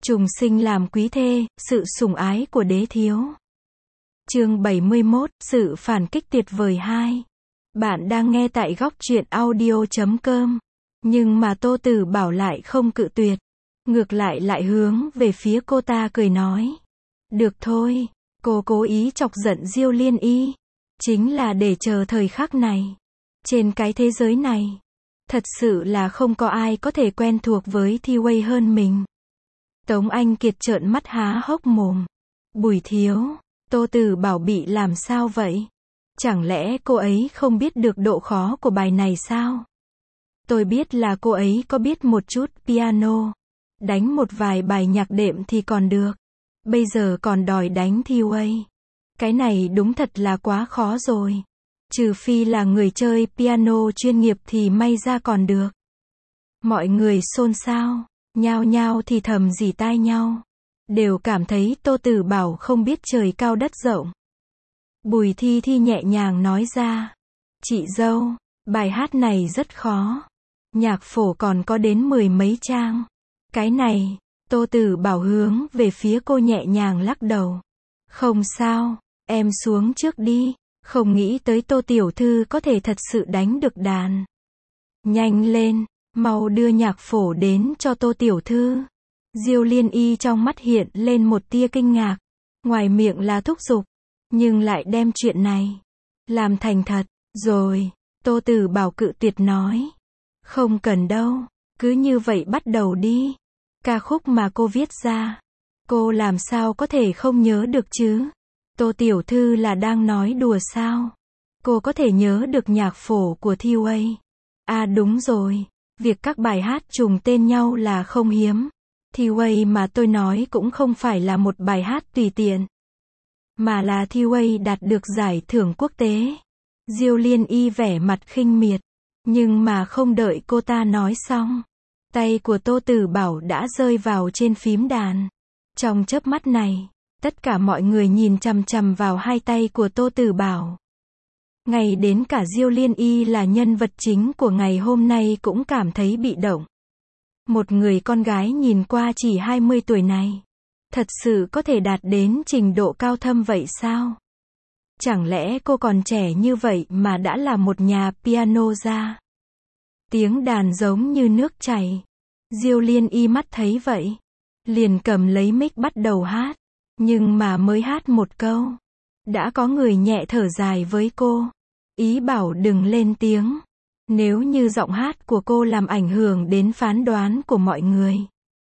Trùng sinh làm quý thê, sự sủng ái của đế thiếu. Chương 71, sự phản kích tuyệt vời 2. Bạn đang nghe tại góc truyện audio.com. Nhưng mà Tô Tử Bảo lại không cự tuyệt. Ngược lại hướng về phía cô ta cười nói. Được thôi, cô cố ý chọc giận Diêu Liên Y. Chính là để chờ thời khắc này. Trên cái thế giới này, thật sự là không có ai có thể quen thuộc với Thi Uy hơn mình. Tống Anh Kiệt trợn mắt há hốc mồm. Bùi thiếu, Tô Tử Bảo bị làm sao vậy? Chẳng lẽ cô ấy không biết được độ khó của bài này sao? Tôi biết là cô ấy có biết một chút piano. Đánh một vài bài nhạc đệm thì còn được. Bây giờ còn đòi đánh Thi Uy. Cái này đúng thật là quá khó rồi. Trừ phi là người chơi piano chuyên nghiệp thì may ra còn được. Mọi người xôn xao, nhao nhao thì thầm rỉ tai nhau. Đều cảm thấy Tô Tử Bảo không biết trời cao đất rộng. Bùi Thi Thi nhẹ nhàng nói ra. Chị dâu, bài hát này rất khó. Nhạc phổ còn có đến 10 mấy trang. Cái này, Tô Tử Bảo hướng về phía cô nhẹ nhàng lắc đầu. Không sao, em xuống trước đi. Không nghĩ tới Tô tiểu thư có thể thật sự đánh được đàn. Nhanh lên, mau đưa nhạc phổ đến cho Tô tiểu thư. Diêu Liên Y trong mắt hiện lên một tia kinh ngạc. Ngoài miệng là thúc giục, nhưng lại đem chuyện này làm thành thật. Rồi, Tô Tử Bảo cự tuyệt nói. Không cần đâu, cứ như vậy bắt đầu đi. Ca khúc mà cô viết ra, cô làm sao có thể không nhớ được chứ? Tô tiểu thư là đang nói đùa sao? Cô có thể nhớ được nhạc phổ của Thi Uy. À đúng rồi, việc các bài hát trùng tên nhau là không hiếm. Thi Uy mà tôi nói cũng không phải là một bài hát tùy tiện, mà là Thi Uy đạt được giải thưởng quốc tế. Diêu Liên Y vẻ mặt khinh miệt, nhưng mà không đợi cô ta nói xong, tay của Tô Tử Bảo đã rơi vào trên phím đàn. Trong chớp mắt này, tất cả mọi người nhìn chằm chằm vào hai tay của Tô Tử Bảo. Ngay đến cả Diêu Liên Y là nhân vật chính của ngày hôm nay cũng cảm thấy bị động. Một người con gái nhìn qua chỉ 20 tuổi này, thật sự có thể đạt đến trình độ cao thâm vậy sao? Chẳng lẽ cô còn trẻ như vậy mà đã là một nhà piano gia? Tiếng đàn giống như nước chảy. Diêu Liên Y mắt thấy vậy, liền cầm lấy mic bắt đầu hát. Nhưng mà mới hát một câu, đã có người nhẹ thở dài với cô, ý bảo đừng lên tiếng. Nếu như giọng hát của cô làm ảnh hưởng đến phán đoán của mọi người,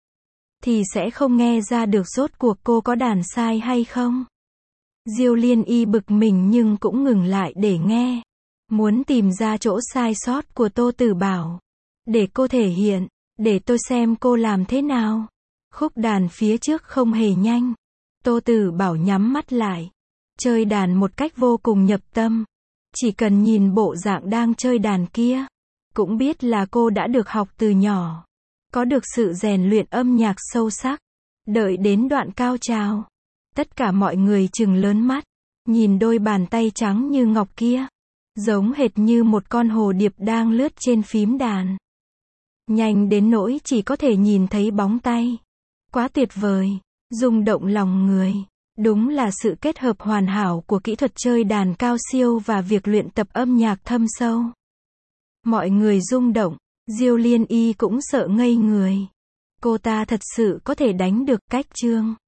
thì sẽ không nghe ra được rốt cuộc cô có đàn sai hay không. Diêu Liên Y bực mình nhưng cũng ngừng lại để nghe, muốn tìm ra chỗ sai sót của Tô Tử Bảo, để cô thể hiện, để tôi xem cô làm thế nào. Khúc đàn phía trước không hề nhanh. Tô Tử Bảo nhắm mắt lại, chơi đàn một cách vô cùng nhập tâm. Chỉ cần nhìn bộ dạng đang chơi đàn kia, cũng biết là cô đã được học từ nhỏ, có được sự rèn luyện âm nhạc sâu sắc. Đợi đến đoạn cao trào, tất cả mọi người trừng lớn mắt, nhìn đôi bàn tay trắng như ngọc kia, giống hệt như một con hồ điệp đang lướt trên phím đàn. Nhanh đến nỗi chỉ có thể nhìn thấy bóng tay. Quá tuyệt vời, rung động lòng người. Đúng là sự kết hợp hoàn hảo của kỹ thuật chơi đàn cao siêu và việc luyện tập âm nhạc thâm sâu. Mọi người rung động, Diêu Liên Y cũng sợ ngây người. Cô ta thật sự có thể đánh được cách chương.